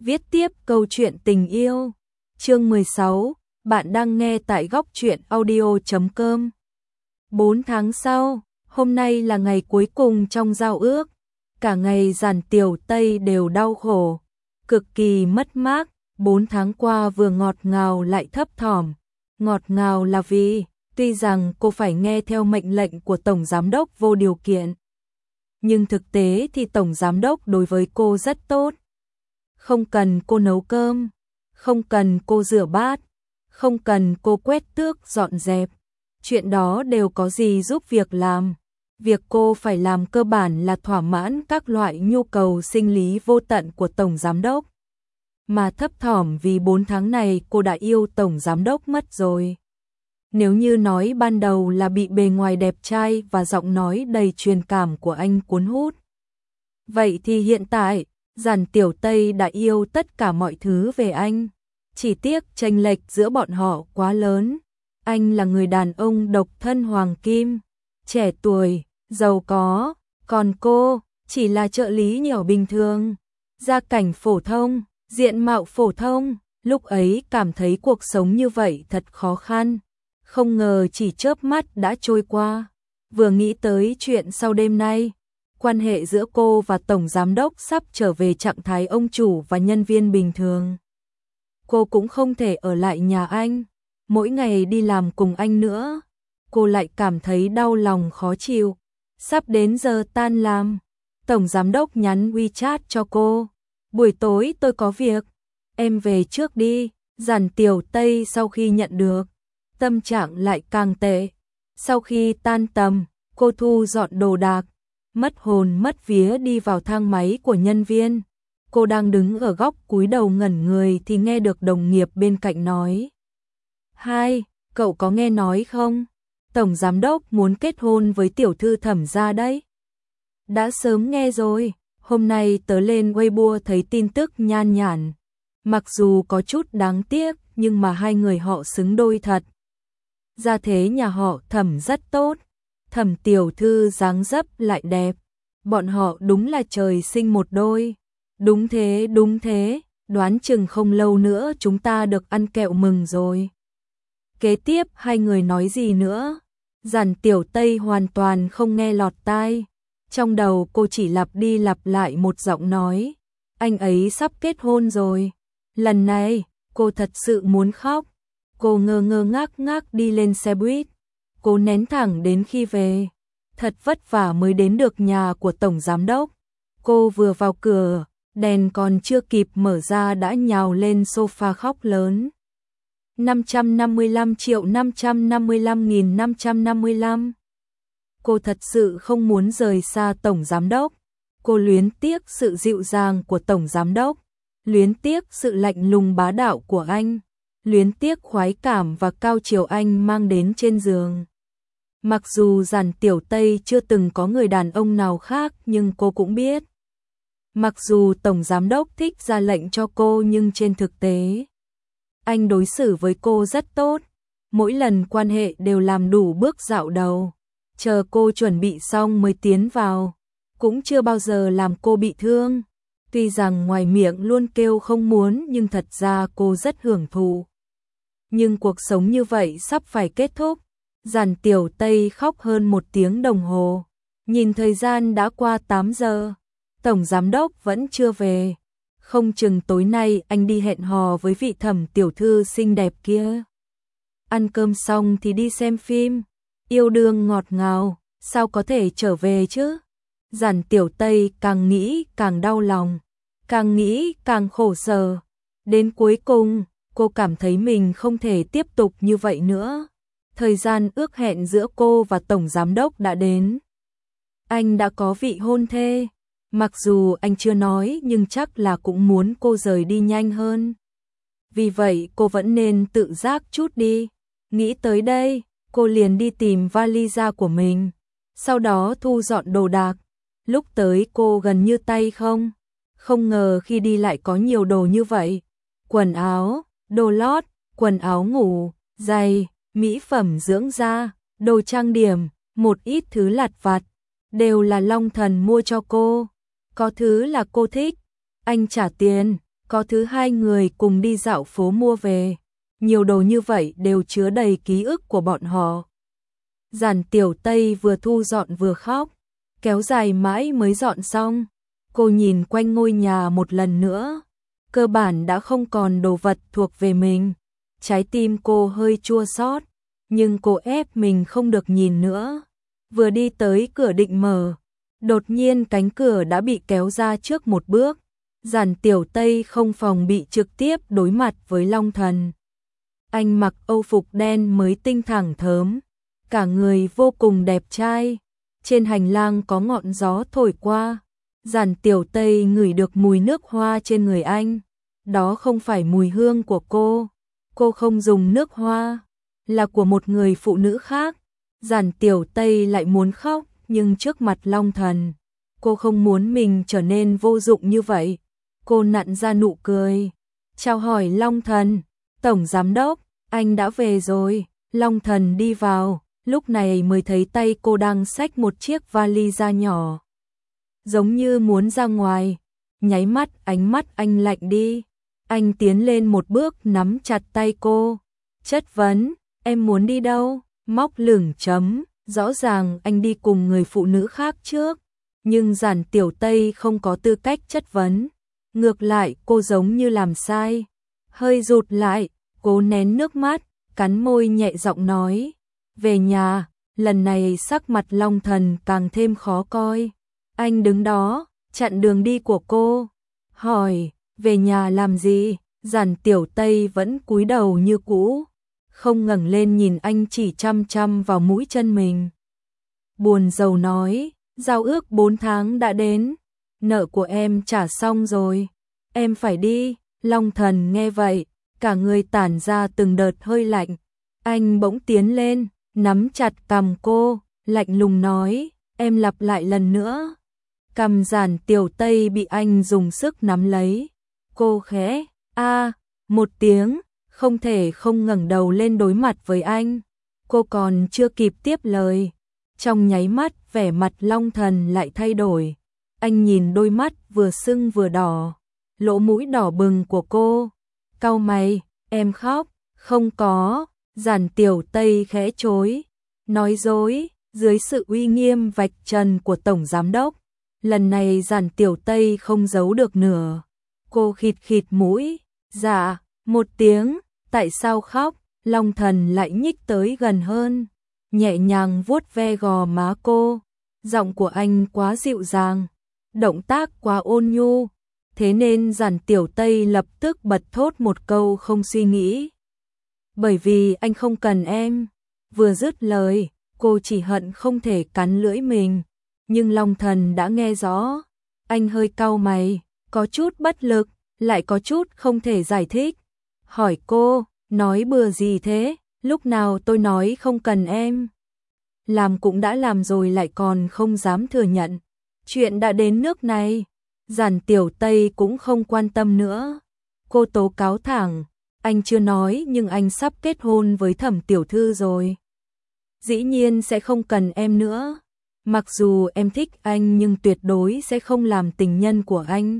viết tiếp câu chuyện tình yêu. Chương 16, bạn đang nghe tại góc truyện audio.com. 4 tháng sau, hôm nay là ngày cuối cùng trong giao ước. Cả ngày Giản Tiểu Tây đều đau khổ, cực kỳ mất mát. 4 tháng qua vừa ngọt ngào lại thấp thỏm. Ngọt ngào là vì, tuy rằng cô phải nghe theo mệnh lệnh của Tổng Giám đốc vô điều kiện, nhưng thực tế thì Tổng Giám đốc đối với cô rất tốt. Không cần cô nấu cơm, không cần cô rửa bát, không cần cô quét tước dọn dẹp. Chuyện đó đều có gì giúp việc làm. Việc cô phải làm cơ bản là thỏa mãn các loại nhu cầu sinh lý vô tận của Tổng Giám đốc. Mà thấp thỏm vì 4 tháng này cô đã yêu Tổng Giám đốc mất rồi. Nếu như nói ban đầu là bị bề ngoài đẹp trai và giọng nói đầy truyền cảm của anh cuốn hút, vậy thì hiện tại, Giản Tiểu Tây đã yêu tất cả mọi thứ về anh. Chỉ tiếc chênh lệch giữa bọn họ quá lớn. Anh là người đàn ông độc thân hoàng kim, trẻ tuổi, giàu có, còn cô chỉ là trợ lý nhỏ bình thường, gia cảnh phổ thông, diện mạo phổ thông. Lúc ấy cảm thấy cuộc sống như vậy thật khó khăn, không ngờ chỉ chớp mắt đã trôi qua. Vừa nghĩ tới chuyện sau đêm nay, quan hệ giữa cô và Tổng Giám đốc sắp trở về trạng thái ông chủ và nhân viên bình thường. Cô cũng không thể ở lại nhà anh, mỗi ngày đi làm cùng anh nữa. Cô lại cảm thấy đau lòng khó chịu. Sắp đến giờ tan làm, Tổng Giám đốc nhắn WeChat cho cô. Buổi tối tôi có việc, em về trước đi. Giản Tiểu Tây sau khi nhận được, tâm trạng lại càng tệ. Sau khi tan tầm, cô thu dọn đồ đạc, mất hồn mất vía đi vào thang máy của nhân viên. Cô đang đứng ở góc cúi đầu ngẩn người thì nghe được đồng nghiệp bên cạnh nói: "Hai, cậu có nghe nói không? Tổng Giám đốc muốn kết hôn với tiểu thư Thẩm gia đấy." "Đã sớm nghe rồi, hôm nay tớ lên Weibo thấy tin tức nhan nhản. Mặc dù có chút đáng tiếc nhưng mà hai người họ xứng đôi thật. Gia thế nhà họ Thẩm rất tốt, Thẩm tiểu thư dáng dấp lại đẹp. Bọn họ đúng là trời sinh một đôi." Đúng thế, đoán chừng không lâu nữa chúng ta được ăn kẹo mừng rồi." Kế tiếp hai người nói gì nữa, Giản Tiểu Tây hoàn toàn không nghe lọt tai. Trong đầu cô chỉ lặp đi lặp lại một giọng nói: "Anh ấy sắp kết hôn rồi." Lần này, cô thật sự muốn khóc. Cô ngơ ngác đi lên xe buýt. Cô nén thẳng đến khi về. Thật vất vả mới đến được nhà của Tổng Giám đốc. Cô vừa vào cửa, đèn còn chưa kịp mở ra đã nhào lên sofa khóc lớn. 555.555.555. Cô thật sự không muốn rời xa Tổng Giám đốc. Cô luyến tiếc sự dịu dàng của Tổng Giám đốc, luyến tiếc sự lạnh lùng bá đạo của anh, luyến tiếc khoái cảm và cao chiều anh mang đến trên giường. Mặc dù Giản Tiểu Tây chưa từng có người đàn ông nào khác nhưng cô cũng biết. Mặc dù Tổng Giám đốc thích ra lệnh cho cô nhưng trên thực tế, anh đối xử với cô rất tốt. Mỗi lần quan hệ đều làm đủ bước dạo đầu. Chờ cô chuẩn bị xong mới tiến vào. Cũng chưa bao giờ làm cô bị thương. Tuy rằng ngoài miệng luôn kêu không muốn nhưng thật ra cô rất hưởng thụ. Nhưng cuộc sống như vậy sắp phải kết thúc. Giản Tiểu Tây khóc hơn 1 tiếng đồng hồ. Nhìn thời gian đã qua 8 giờ. Tổng Giám đốc vẫn chưa về. Không chừng tối nay anh đi hẹn hò với vị Thẩm tiểu thư xinh đẹp kia. Ăn cơm xong thì đi xem phim. Yêu đương ngọt ngào, sao có thể trở về chứ? Giản Tiểu Tây càng nghĩ càng đau lòng, càng nghĩ càng khổ sở. Đến cuối cùng, cô cảm thấy mình không thể tiếp tục như vậy nữa. Thời gian ước hẹn giữa cô và Tổng Giám đốc đã đến. Anh đã có vị hôn thê. Mặc dù anh chưa nói nhưng chắc là cũng muốn cô rời đi nhanh hơn. Vì vậy cô vẫn nên tự giác chút đi. Nghĩ tới đây, cô liền đi tìm vali da của mình. Sau đó thu dọn đồ đạc. Lúc tới cô gần như tay không. Không ngờ khi đi lại có nhiều đồ như vậy. Quần áo, đồ lót, quần áo ngủ, giày, mỹ phẩm dưỡng da, đồ trang điểm, một ít thứ lặt vặt. Đều là Long Thần mua cho cô. Có thứ là cô thích, anh trả tiền, Có thứ hai người cùng đi dạo phố mua về. Nhiều đồ như vậy đều chứa đầy ký ức của bọn họ. Giản Tiểu Tây vừa thu dọn vừa khóc, kéo dài mãi mới dọn xong. Cô nhìn quanh ngôi nhà một lần nữa, cơ bản đã không còn đồ vật thuộc về mình. Trái tim cô hơi chua xót, nhưng cô ép mình không được nhìn nữa. Vừa đi tới cửa định mở, đột nhiên cánh cửa đã bị kéo ra trước một bước. Giản Tiểu Tây không phòng bị trực tiếp đối mặt với Long Thần. Anh mặc âu phục đen mới tinh thẳng thớm, cả người vô cùng đẹp trai. Trên hành lang có ngọn gió thổi qua, Giản Tiểu Tây ngửi được mùi nước hoa trên người anh. Đó không phải mùi hương của cô không dùng nước hoa, là của một người phụ nữ khác. Giản Tiểu Tây lại muốn khóc, nhưng trước mặt Long Thần, cô không muốn mình trở nên vô dụng như vậy. Cô nặn ra nụ cười, chào hỏi Long Thần, Tổng Giám Đốc, anh đã về rồi. Long Thần đi vào, lúc này mới thấy tay cô đang xách một chiếc vali da nhỏ, giống như muốn ra ngoài. Nháy mắt ánh mắt anh lạnh đi. Anh tiến lên một bước nắm chặt tay cô, chất vấn, em muốn đi đâu? Móc lửng chấm, rõ ràng anh đi cùng người phụ nữ khác trước, nhưng Giản Tiểu Tây không có tư cách chất vấn. Ngược lại cô giống như làm sai, hơi rụt lại, cố nén nước mắt, cắn môi nhẹ giọng nói, về nhà. Lần này sắc mặt Long Thần càng thêm khó coi. Anh đứng đó, chặn đường đi của cô, hỏi, về nhà làm gì? Giản Tiểu Tây vẫn cúi đầu như cũ, không ngẩng lên nhìn anh, chỉ chăm chăm vào mũi chân mình. Buồn rầu nói, giao ước 4 tháng đã đến, nợ của em trả xong rồi, em phải đi. Long Thần nghe vậy, cả người tản ra từng đợt hơi lạnh. Anh bỗng tiến lên, nắm chặt cằm cô, lạnh lùng nói, em lặp lại lần nữa. Cằm Giản Tiểu Tây bị anh dùng sức nắm lấy. Cô khẽ một tiếng, không thể không ngẩng đầu lên đối mặt với anh. Cô còn chưa kịp tiếp lời, trong nháy mắt vẻ mặt Long Thần lại thay đổi. Anh nhìn đôi mắt vừa sưng vừa đỏ, lỗ mũi đỏ bừng của cô, cau mày, em khóc? Không có. Giản Tiểu Tây khẽ chối, nói dối. Dưới sự uy nghiêm vạch trần của Tổng Giám Đốc, lần này Giản Tiểu Tây không giấu được nữa. Cô khịt khịt mũi, dạ, một tiếng. Tại sao khóc? Long Thần lại nhích tới gần hơn, nhẹ nhàng vuốt ve gò má cô. Giọng của anh quá dịu dàng, động tác quá ôn nhu, thế nên Giản Tiểu Tây lập tức bật thốt một câu không suy nghĩ. Bởi vì anh không cần em. Vừa dứt lời, cô chỉ hận không thể cắn lưỡi mình, nhưng Long Thần đã nghe rõ. Anh hơi cau mày, có chút bất lực, lại có chút không thể giải thích. Hỏi cô, nói bừa gì thế? Lúc nào tôi nói không cần em? Làm cũng đã làm rồi lại còn không dám thừa nhận. Chuyện đã đến nước này, Giản Tiểu Tây cũng không quan tâm nữa. Cô tố cáo thẳng, anh chưa nói nhưng anh sắp kết hôn với Thẩm tiểu thư rồi. Dĩ nhiên sẽ không cần em nữa. Mặc dù em thích anh nhưng tuyệt đối sẽ không làm tình nhân của anh.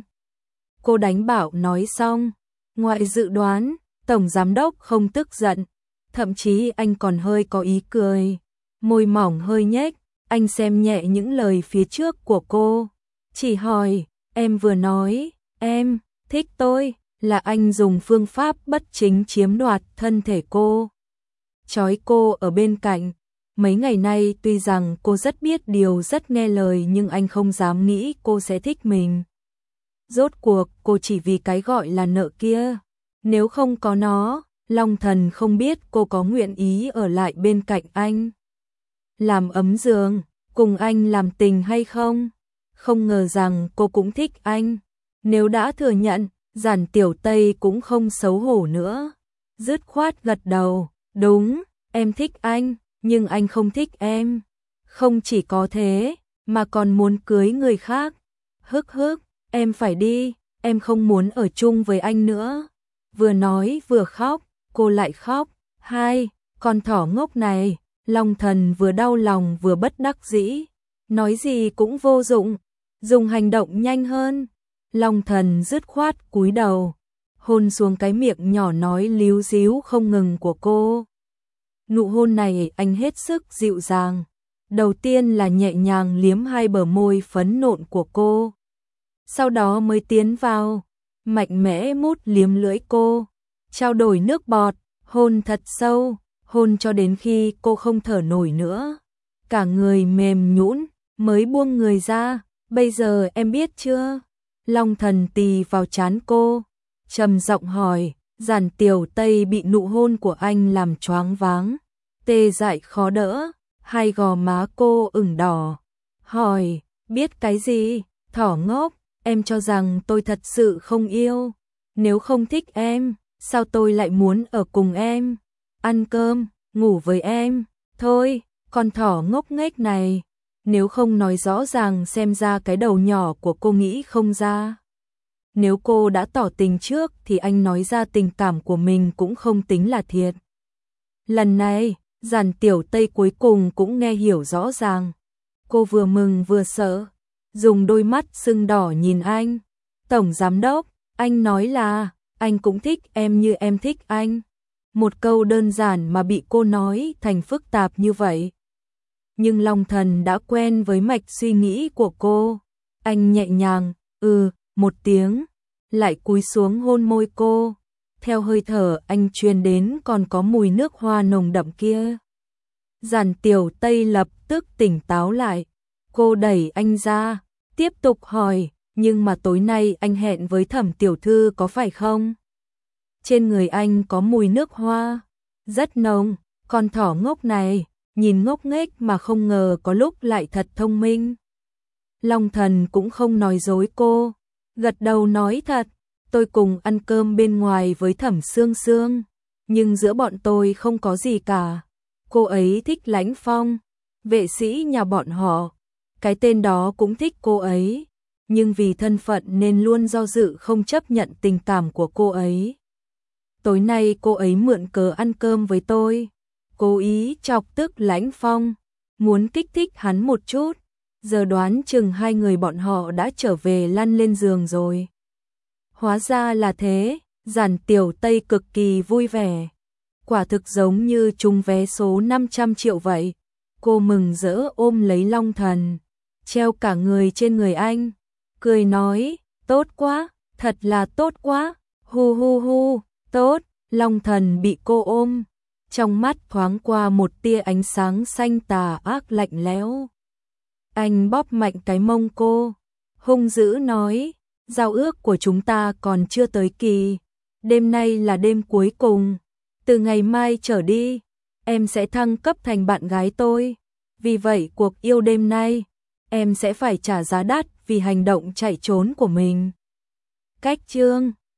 Cô đánh bảo nói xong, ngoại dự đoán, Tổng Giám Đốc không tức giận, thậm chí anh còn hơi có ý cười, môi mỏng hơi nhếch. Anh xem nhẹ những lời phía trước của cô, chỉ hỏi, em vừa nói, em thích tôi, là anh dùng phương pháp bất chính chiếm đoạt thân thể cô, trói cô ở bên cạnh. Mấy ngày nay tuy rằng cô rất biết điều, rất nghe lời, nhưng anh không dám nghĩ cô sẽ thích mình. Rốt cuộc cô chỉ vì cái gọi là nợ kia. Nếu không có nó, Long Thần không biết cô có nguyện ý ở lại bên cạnh anh, làm ấm giường, cùng anh làm tình hay không. Không ngờ rằng cô cũng thích anh. Nếu đã thừa nhận, Giản Tiểu Tây cũng không xấu hổ nữa, dứt khoát gật đầu, đúng, em thích anh, nhưng anh không thích em. Không chỉ có thế, mà còn muốn cưới người khác. Hức hức, em phải đi, em không muốn ở chung với anh nữa. Vừa nói vừa khóc, cô lại khóc. Hai, con thỏ ngốc này. Long Thần vừa đau lòng vừa bất đắc dĩ, nói gì cũng vô dụng, dùng hành động nhanh hơn. Long Thần dứt khoát cúi đầu, hôn xuống cái miệng nhỏ nói líu díu không ngừng của cô. Nụ hôn này anh hết sức dịu dàng. Đầu tiên là nhẹ nhàng liếm hai bờ môi phấn nộn của cô. Sau đó mới tiến vào, mạnh mẽ mút liếm lưỡi cô, trao đổi nước bọt, hôn thật sâu, hôn cho đến khi cô không thở nổi nữa. Cả người mềm nhũn mới buông người ra. Bây giờ em biết chưa? Long Thần tì vào trán cô, trầm giọng hỏi. Giản Tiểu Tây bị nụ hôn của anh làm choáng váng, tê dại khó đỡ, hai gò má cô ửng đỏ. Hỏi, biết cái gì? Thỏ ngốc, em cho rằng tôi thật sự không yêu. Nếu không thích em, sao tôi lại muốn ở cùng em? Ăn cơm, ngủ với em. Thôi, con thỏ ngốc nghếch này. Nếu không nói rõ ràng xem ra cái đầu nhỏ của cô nghĩ không ra. Nếu cô đã tỏ tình trước thì anh nói ra tình cảm của mình cũng không tính là thiệt. Lần này, Giản Tiểu Tây cuối cùng cũng nghe hiểu rõ ràng. Cô vừa mừng vừa sợ, dùng đôi mắt sưng đỏ nhìn anh. Tổng giám đốc, anh nói là, anh cũng thích em như em thích anh. Một câu đơn giản mà bị cô nói thành phức tạp như vậy. Nhưng Long Thần đã quen với mạch suy nghĩ của cô. Anh nhẹ nhàng, một tiếng, lại cúi xuống hôn môi cô. Theo hơi thở anh truyền đến còn có mùi nước hoa nồng đậm kia. Giản Tiểu Tây lập tức tỉnh táo lại. Cô đẩy anh ra, tiếp tục hỏi, nhưng mà tối nay anh hẹn với Thẩm tiểu thư có phải không? Trên người anh có mùi nước hoa, rất nồng. Con thỏ ngốc này, nhìn ngốc nghếch mà không ngờ có lúc lại thật thông minh. Long Thần cũng không nói dối cô, gật đầu nói thật. Tôi cùng ăn cơm bên ngoài với Thẩm Sương Sương, nhưng giữa bọn tôi không có gì cả. Cô ấy thích Lãnh Phong, vệ sĩ nhà bọn họ. Cái tên đó cũng thích cô ấy, nhưng vì thân phận nên luôn do dự không chấp nhận tình cảm của cô ấy. Tối nay cô ấy mượn cớ ăn cơm với tôi, cố ý chọc tức Lãnh Phong, muốn kích thích hắn một chút. Giờ đoán chừng hai người bọn họ đã trở về lăn lên giường rồi. Hóa ra là thế, Giản Tiểu Tây cực kỳ vui vẻ. Quả thực giống như trúng vé số 500 triệu vậy. Cô mừng rỡ ôm lấy Long Thần, treo cả người trên người anh, cười nói, tốt quá, thật là tốt quá, hu hu hu, tốt. Long Thần bị cô ôm, trong mắt thoáng qua một tia ánh sáng xanh tà ác lạnh lẽo. Anh bóp mạnh cái mông cô, hung dữ nói, giao ước của chúng ta còn chưa tới kỳ, đêm nay là đêm cuối cùng, từ ngày mai trở đi, em sẽ thăng cấp thành bạn gái tôi, vì vậy cuộc yêu đêm nay, em sẽ phải trả giá đắt vì hành động chạy trốn của mình. Cách chương